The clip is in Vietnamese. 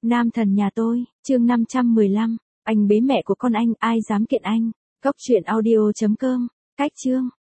Nam thần nhà tôi, chương 515, anh bế mẹ của con anh, ai dám kiện anh. Cốc truyện audio.com, cách chương.